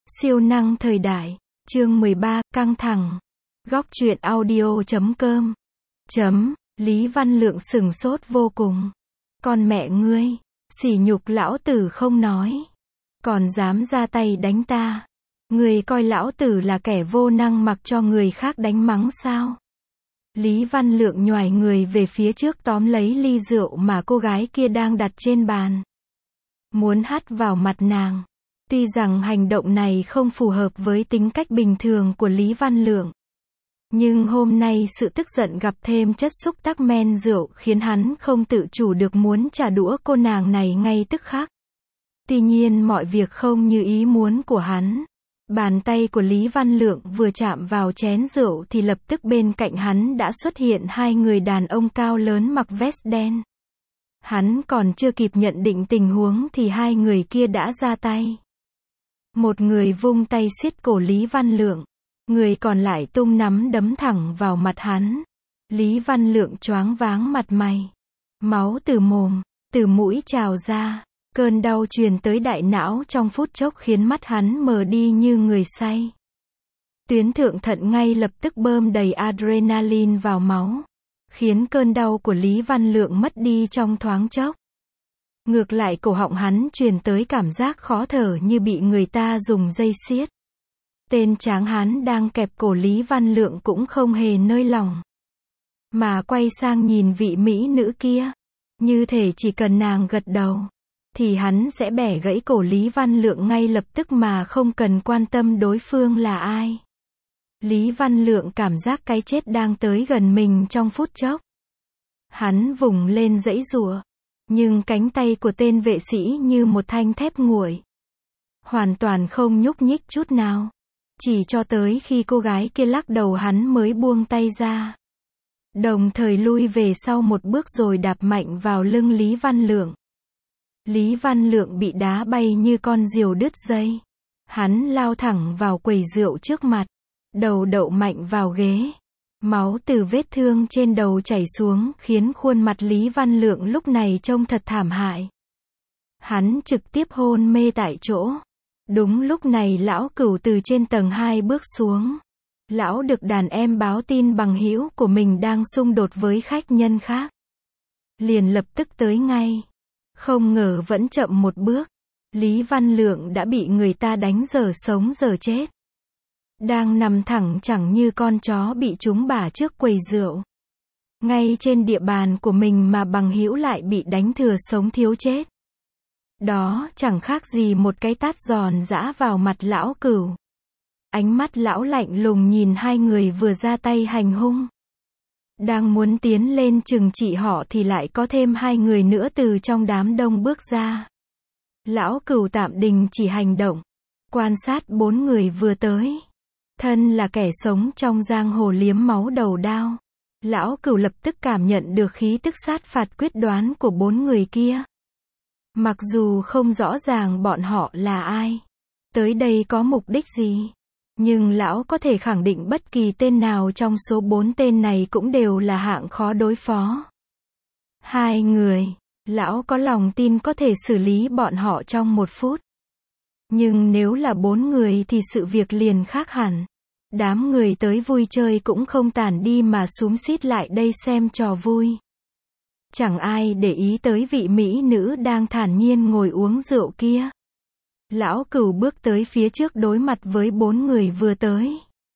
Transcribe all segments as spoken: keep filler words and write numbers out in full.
Siêu năng thời đại. Chương mười ba, căng thẳng. Góc truyện audio chấm com. Chấm, Lý Văn Lượng sửng sốt vô cùng. Con mẹ ngươi, sỉ nhục lão tử không nói. Còn dám ra tay đánh ta. Ngươi coi lão tử là kẻ vô năng mặc cho người khác đánh mắng sao? Lý Văn Lượng nhoài người về phía trước tóm lấy ly rượu mà cô gái kia đang đặt trên bàn. Muốn hắt vào mặt nàng. Tuy rằng hành động này không phù hợp với tính cách bình thường của Lý Văn Lượng. Nhưng hôm nay sự tức giận gặp thêm chất xúc tác men rượu khiến hắn không tự chủ được muốn trả đũa cô nàng này ngay tức khắc. Tuy nhiên mọi việc không như ý muốn của hắn. Bàn tay của Lý Văn Lượng vừa chạm vào chén rượu thì lập tức bên cạnh hắn đã xuất hiện hai người đàn ông cao lớn mặc vest đen. Hắn còn chưa kịp nhận định tình huống thì hai người kia đã ra tay. Một người vung tay siết cổ Lý Văn Lượng. Người còn lại tung nắm đấm thẳng vào mặt hắn. Lý Văn Lượng choáng váng mặt mày. Máu từ mồm, từ mũi trào ra. Cơn đau truyền tới đại não trong phút chốc khiến mắt hắn mờ đi như người say. Tuyến thượng thận ngay lập tức bơm đầy adrenaline vào máu. Khiến cơn đau của Lý Văn Lượng mất đi trong thoáng chốc. Ngược lại cổ họng hắn truyền tới cảm giác khó thở như bị người ta dùng dây siết. Tên tráng hán đang kẹp cổ Lý Văn Lượng cũng không hề nới lỏng. Mà quay sang nhìn vị mỹ nữ kia. Như thể chỉ cần nàng gật đầu. Thì hắn sẽ bẻ gãy cổ Lý Văn Lượng ngay lập tức mà không cần quan tâm đối phương là ai. Lý Văn Lượng cảm giác cái chết đang tới gần mình trong phút chốc. Hắn vùng lên giãy giụa. Nhưng cánh tay của tên vệ sĩ như một thanh thép nguội. Hoàn toàn không nhúc nhích chút nào. Chỉ cho tới khi cô gái kia lắc đầu hắn mới buông tay ra. Đồng thời lui về sau một bước rồi đạp mạnh vào lưng Lý Văn Lượng. Lý Văn Lượng bị đá bay như con diều đứt dây. Hắn lao thẳng vào quầy rượu trước mặt. Đầu đậu mạnh vào ghế. Máu từ vết thương trên đầu chảy xuống khiến khuôn mặt Lý Văn Lượng lúc này trông thật thảm hại. Hắn trực tiếp hôn mê tại chỗ. Đúng lúc này lão Cửu từ trên tầng hai bước xuống. Lão được đàn em báo tin bằng hữu của mình đang xung đột với khách nhân khác. Liền lập tức tới ngay. Không ngờ vẫn chậm một bước. Lý Văn Lượng đã bị người ta đánh dở sống dở chết. Đang nằm thẳng chẳng như con chó bị trúng bả trước quầy rượu. Ngay trên địa bàn của mình mà bằng hữu lại bị đánh thừa sống thiếu chết. Đó chẳng khác gì một cái tát giòn giã vào mặt lão Cửu. Ánh mắt lão lạnh lùng nhìn hai người vừa ra tay hành hung. Đang muốn tiến lên trừng trị họ thì lại có thêm hai người nữa từ trong đám đông bước ra. Lão Cửu tạm đình chỉ hành động. Quan sát bốn người vừa tới. Thân là kẻ sống trong giang hồ liếm máu đầu đao. Lão Cửu lập tức cảm nhận được khí tức sát phạt quyết đoán của bốn người kia. Mặc dù không rõ ràng bọn họ là ai. Tới đây có mục đích gì. Nhưng lão có thể khẳng định bất kỳ tên nào trong số bốn tên này cũng đều là hạng khó đối phó. Hai người. Lão có lòng tin có thể xử lý bọn họ trong một phút. Nhưng nếu là bốn người thì sự việc liền khác hẳn. Đám người tới vui chơi cũng không tản đi mà xúm xít lại đây xem trò vui. Chẳng ai để ý tới vị mỹ nữ đang thản nhiên ngồi uống rượu kia. Lão Cửu bước tới phía trước đối mặt với bốn người vừa tới.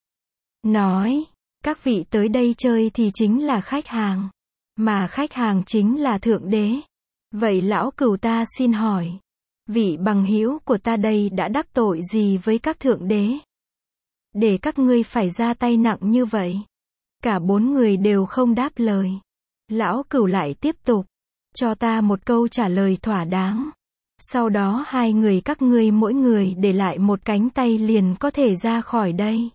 Nói, các vị tới đây chơi thì chính là khách hàng. Mà khách hàng chính là thượng đế. Vậy lão Cửu ta xin hỏi. Vị bằng hữu của ta đây đã đắc tội gì với các thượng đế? Để các ngươi phải ra tay nặng như vậy. Cả bốn người đều không đáp lời. Lão Cửu lại tiếp tục. Cho ta một câu trả lời thỏa đáng. Sau đó hai người các ngươi mỗi người để lại một cánh tay liền có thể ra khỏi đây.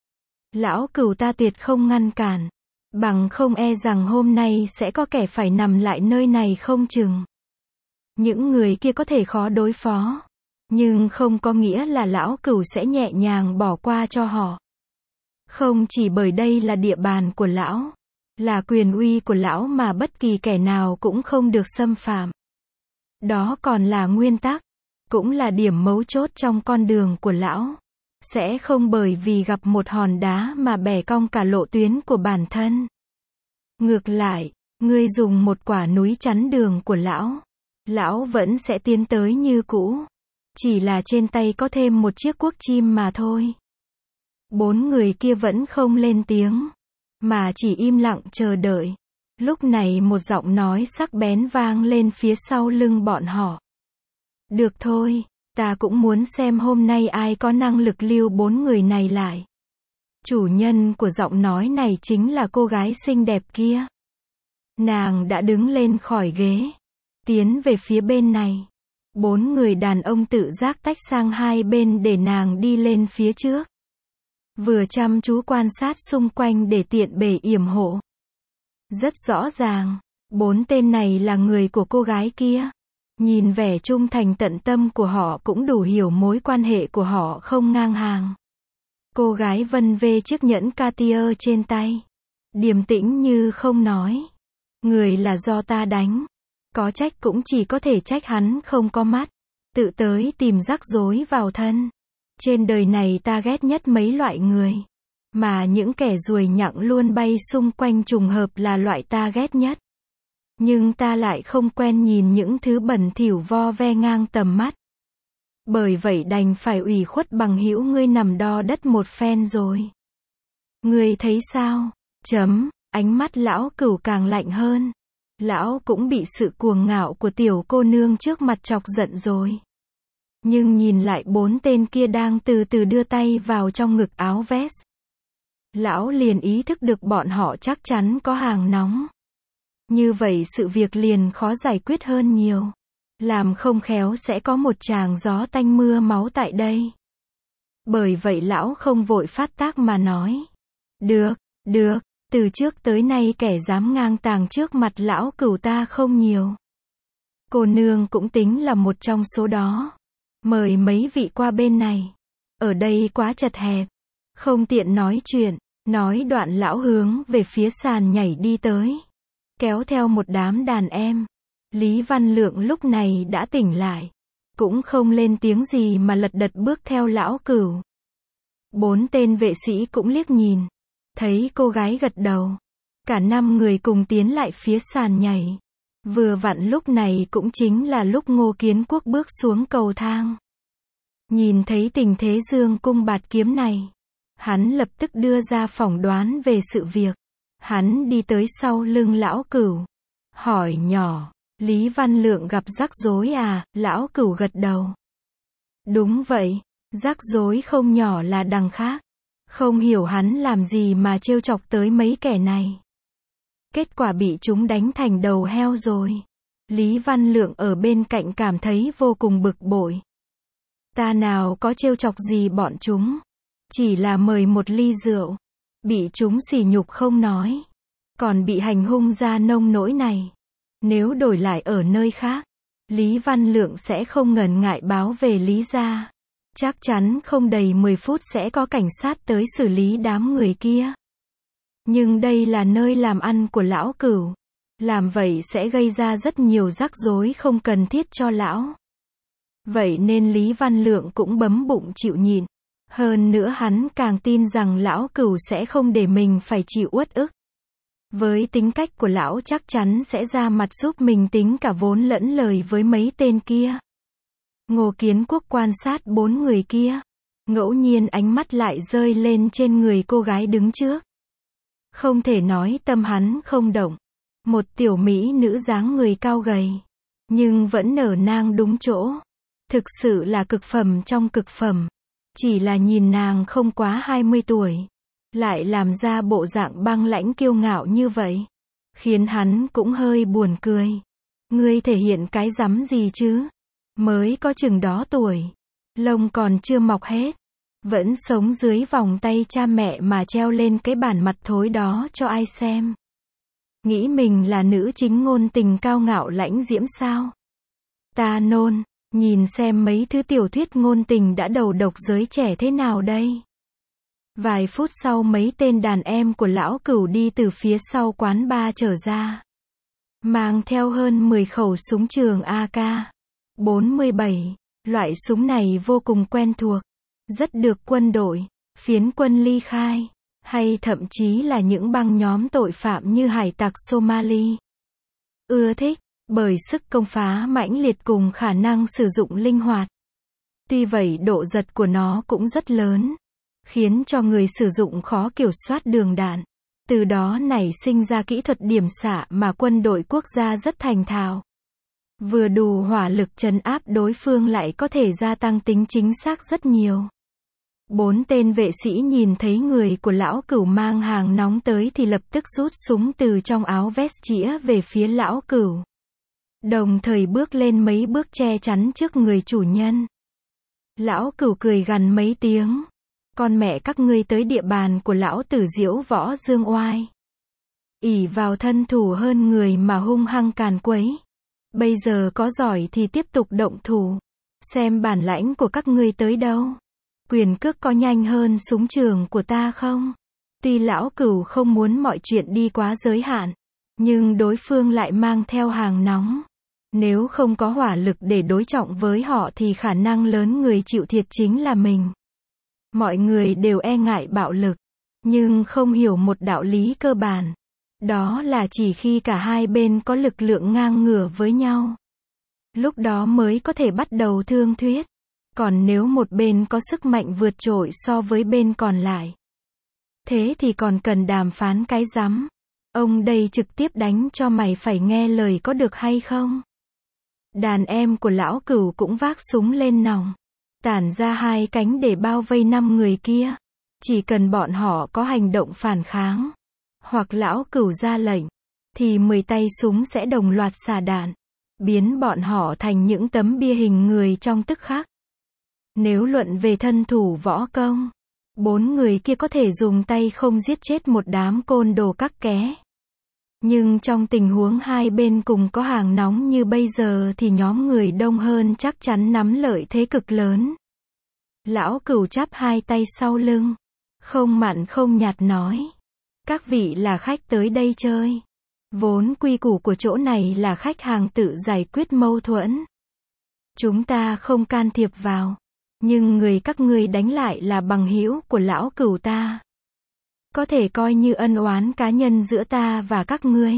Lão Cửu ta tuyệt không ngăn cản. Bằng không e rằng hôm nay sẽ có kẻ phải nằm lại nơi này không chừng. Những người kia có thể khó đối phó. Nhưng không có nghĩa là lão Cửu sẽ nhẹ nhàng bỏ qua cho họ. Không chỉ bởi đây là địa bàn của lão. Là quyền uy của lão mà bất kỳ kẻ nào cũng không được xâm phạm. Đó còn là nguyên tắc. Cũng là điểm mấu chốt trong con đường của lão. sẽ không bởi vì gặp một hòn đá mà bẻ cong cả lộ tuyến của bản thân. Ngược lại, ngươi dùng một quả núi chắn đường của lão, lão vẫn sẽ tiến tới như cũ. Chỉ là trên tay có thêm một chiếc cuốc chim mà thôi. Bốn người kia vẫn không lên tiếng, mà chỉ im lặng chờ đợi. Lúc này một giọng nói sắc bén vang lên phía sau lưng bọn họ. Được thôi, ta cũng muốn xem hôm nay ai có năng lực lưu bốn người này lại. Chủ nhân của giọng nói này chính là cô gái xinh đẹp kia. Nàng đã đứng lên khỏi ghế, tiến về phía bên này. Bốn người đàn ông tự giác tách sang hai bên để nàng đi lên phía trước. Vừa chăm chú quan sát xung quanh để tiện bề yểm hộ. Rất rõ ràng, bốn tên này là người của cô gái kia. Nhìn vẻ trung thành tận tâm của họ cũng đủ hiểu mối quan hệ của họ không ngang hàng. Cô gái vân vê chiếc nhẫn Cartier trên tay. Điềm tĩnh như không nói. Người là do ta đánh. Có trách cũng chỉ có thể trách hắn không có mắt. Tự tới tìm rắc rối vào thân. Trên đời này ta ghét nhất mấy loại người. Mà những kẻ ruồi nhặng luôn bay xung quanh trùng hợp là loại ta ghét nhất. Nhưng ta lại không quen nhìn những thứ bẩn thỉu vo ve ngang tầm mắt. Bởi vậy đành phải ủy khuất bằng hữu ngươi nằm đo đất một phen rồi. Ngươi thấy sao? Chấm, ánh mắt lão Cửu càng lạnh hơn. Lão cũng bị sự cuồng ngạo của tiểu cô nương trước mặt chọc giận rồi. Nhưng nhìn lại bốn tên kia đang từ từ đưa tay vào trong ngực áo vest. Lão liền ý thức được bọn họ chắc chắn có hàng nóng. Như vậy sự việc liền khó giải quyết hơn nhiều. Làm không khéo sẽ có một tràng gió tanh mưa máu tại đây. Bởi vậy lão không vội phát tác mà nói. Được, được, từ trước tới nay kẻ dám ngang tàng trước mặt lão Cửu ta không nhiều. Cô nương cũng tính là một trong số đó. Mời mấy vị qua bên này. Ở đây quá chật hẹp. Không tiện nói chuyện. Nói đoạn lão hướng về phía sàn nhảy đi tới. Kéo theo một đám đàn em. Lý Văn Lượng lúc này đã tỉnh lại. Cũng không lên tiếng gì mà lật đật bước theo lão Cửu. Bốn tên vệ sĩ cũng liếc nhìn. Thấy cô gái gật đầu. Cả năm người cùng tiến lại phía sàn nhảy. Vừa vặn lúc này cũng chính là lúc Ngô Kiến Quốc bước xuống cầu thang. Nhìn thấy tình thế dương cung bạt kiếm này. Hắn lập tức đưa ra phỏng đoán về sự việc. Hắn đi tới sau lưng lão Cửu. Hỏi nhỏ. Lý Văn Lượng gặp rắc rối à? Lão Cửu gật đầu. Đúng vậy. Rắc rối không nhỏ là đằng khác. Không hiểu hắn làm gì mà trêu chọc tới mấy kẻ này. Kết quả bị chúng đánh thành đầu heo rồi. Lý Văn Lượng ở bên cạnh cảm thấy vô cùng bực bội. Ta nào có trêu chọc gì bọn chúng. Chỉ là mời một ly rượu. Bị chúng sỉ nhục không nói. Còn bị hành hung ra nông nỗi này. Nếu đổi lại ở nơi khác. Lý Văn Lượng sẽ không ngần ngại báo về Lý gia. Chắc chắn không đầy mười phút sẽ có cảnh sát tới xử lý đám người kia. Nhưng đây là nơi làm ăn của lão Cửu. Làm vậy sẽ gây ra rất nhiều rắc rối không cần thiết cho lão. Vậy nên Lý Văn Lượng cũng bấm bụng chịu nhịn. Hơn nữa hắn càng tin rằng lão Cửu sẽ không để mình phải chịu uất ức. Với tính cách của lão chắc chắn sẽ ra mặt giúp mình tính cả vốn lẫn lời với mấy tên kia. Ngô Kiến Quốc quan sát bốn người kia. Ngẫu nhiên ánh mắt lại rơi lên trên người cô gái đứng trước. Không thể nói tâm hắn không động. Một tiểu mỹ nữ dáng người cao gầy. Nhưng vẫn nở nang đúng chỗ. Thực sự là cực phẩm trong cực phẩm. Chỉ là nhìn nàng không quá hai mươi tuổi. Lại làm ra bộ dạng băng lãnh kiêu ngạo như vậy. Khiến hắn cũng hơi buồn cười. Ngươi thể hiện cái rắm gì chứ? Mới có chừng đó tuổi. Lông còn chưa mọc hết. Vẫn sống dưới vòng tay cha mẹ mà treo lên cái bản mặt thối đó cho ai xem. Nghĩ mình là nữ chính ngôn tình cao ngạo lãnh diễm sao? Ta nôn, nhìn xem mấy thứ tiểu thuyết ngôn tình đã đầu độc giới trẻ thế nào đây? Vài phút sau mấy tên đàn em của lão Cửu đi từ phía sau quán bar trở ra. Mang theo hơn mười khẩu súng trường A K bốn mươi bảy. Loại súng này vô cùng quen thuộc. rất được quân đội, phiến quân ly khai, hay thậm chí là những băng nhóm tội phạm như hải tặc Somali ưa thích, bởi sức công phá mãnh liệt cùng khả năng sử dụng linh hoạt. Tuy vậy độ giật của nó cũng rất lớn, khiến cho người sử dụng khó kiểm soát đường đạn. Từ đó nảy sinh ra kỹ thuật điểm xạ mà quân đội quốc gia rất thành thạo. Vừa đủ hỏa lực trấn áp đối phương lại có thể gia tăng tính chính xác rất nhiều. Bốn tên vệ sĩ nhìn thấy người của lão cửu mang hàng nóng tới thì lập tức rút súng từ trong áo vest chĩa về phía lão cửu. Đồng thời bước lên mấy bước che chắn trước người chủ nhân. Lão cửu cười gằn mấy tiếng. Con mẹ các ngươi tới địa bàn của lão tử diễu võ dương oai. Ỷ vào thân thủ hơn người mà hung hăng càn quấy. Bây giờ có giỏi thì tiếp tục động thủ. Xem bản lãnh của các ngươi tới đâu. Quyền cước có nhanh hơn súng trường của ta không? Tuy lão cửu không muốn mọi chuyện đi quá giới hạn, nhưng đối phương lại mang theo hàng nóng. Nếu không có hỏa lực để đối trọng với họ thì khả năng lớn người chịu thiệt chính là mình. Mọi người đều e ngại bạo lực, nhưng không hiểu một đạo lý cơ bản. Đó là chỉ khi cả hai bên có lực lượng ngang ngửa với nhau, lúc đó mới có thể bắt đầu thương thuyết. Còn nếu một bên có sức mạnh vượt trội so với bên còn lại, thế thì còn cần đàm phán cái rắm. Ông đây trực tiếp đánh cho mày phải nghe lời có được hay không? Đàn em của lão cửu cũng vác súng lên nòng, tản ra hai cánh để bao vây năm người kia. Chỉ cần bọn họ có hành động phản kháng, hoặc lão cửu ra lệnh, thì mười tay súng sẽ đồng loạt xả đạn, biến bọn họ thành những tấm bia hình người trong tức khắc. Nếu luận về thân thủ võ công, bốn người kia có thể dùng tay không giết chết một đám côn đồ các ké. Nhưng trong tình huống hai bên cùng có hàng nóng như bây giờ thì nhóm người đông hơn chắc chắn nắm lợi thế cực lớn. Lão cửu chắp hai tay sau lưng, không mặn không nhạt nói. Các vị là khách tới đây chơi. Vốn quy củ của chỗ này là khách hàng tự giải quyết mâu thuẫn. Chúng ta không can thiệp vào. Nhưng người các ngươi đánh lại là bằng hữu của lão cửu ta. Có thể coi như ân oán cá nhân giữa ta và các ngươi.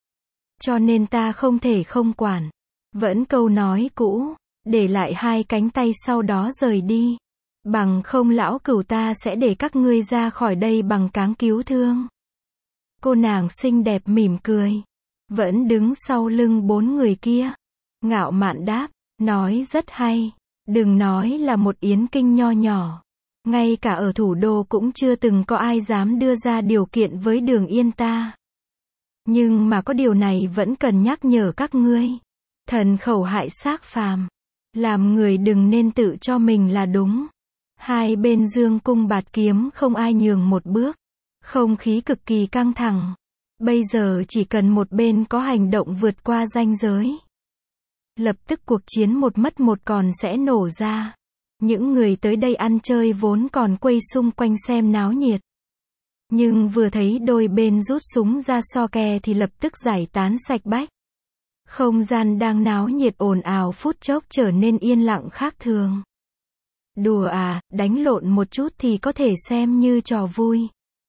Cho nên ta không thể không quản. Vẫn câu nói cũ, để lại hai cánh tay sau đó rời đi. Bằng không lão cửu ta sẽ để các ngươi ra khỏi đây bằng cáng cứu thương. Cô nàng xinh đẹp mỉm cười, vẫn đứng sau lưng bốn người kia. Ngạo mạn đáp, nói rất hay. Đừng nói là một yến kinh nho nhỏ. Ngay cả ở thủ đô cũng chưa từng có ai dám đưa ra điều kiện với Đường Yên ta. Nhưng mà có điều này vẫn cần nhắc nhở các ngươi. Thần khẩu hại xác phàm. Làm người đừng nên tự cho mình là đúng. Hai bên dương cung bạt kiếm không ai nhường một bước. Không khí cực kỳ căng thẳng. Bây giờ chỉ cần một bên có hành động vượt qua ranh giới, lập tức cuộc chiến một mất một còn sẽ nổ ra. Những người tới đây ăn chơi vốn còn quây xung quanh xem náo nhiệt. Nhưng vừa thấy đôi bên rút súng ra so kè thì lập tức giải tán sạch bách. Không gian đang náo nhiệt ồn ào phút chốc trở nên yên lặng khác thường. Đùa à, đánh lộn một chút thì có thể xem như trò vui.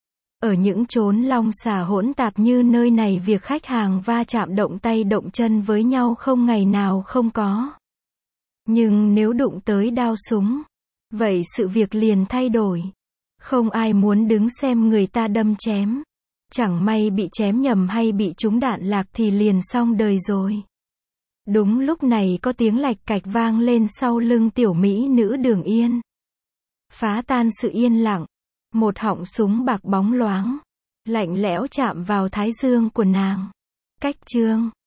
Ở những chốn long xà hỗn tạp như nơi này việc khách hàng va chạm động tay động chân với nhau không ngày nào không có. Nhưng nếu đụng tới đao súng, vậy sự việc liền thay đổi. Không ai muốn đứng xem người ta đâm chém. Chẳng may bị chém nhầm hay bị trúng đạn lạc thì liền xong đời rồi. Đúng lúc này có tiếng lạch cạch vang lên sau lưng tiểu mỹ nữ Đường Yên. Phá tan sự yên lặng. Một họng súng bạc bóng loáng, lạnh lẽo chạm vào thái dương của nàng. Cách chương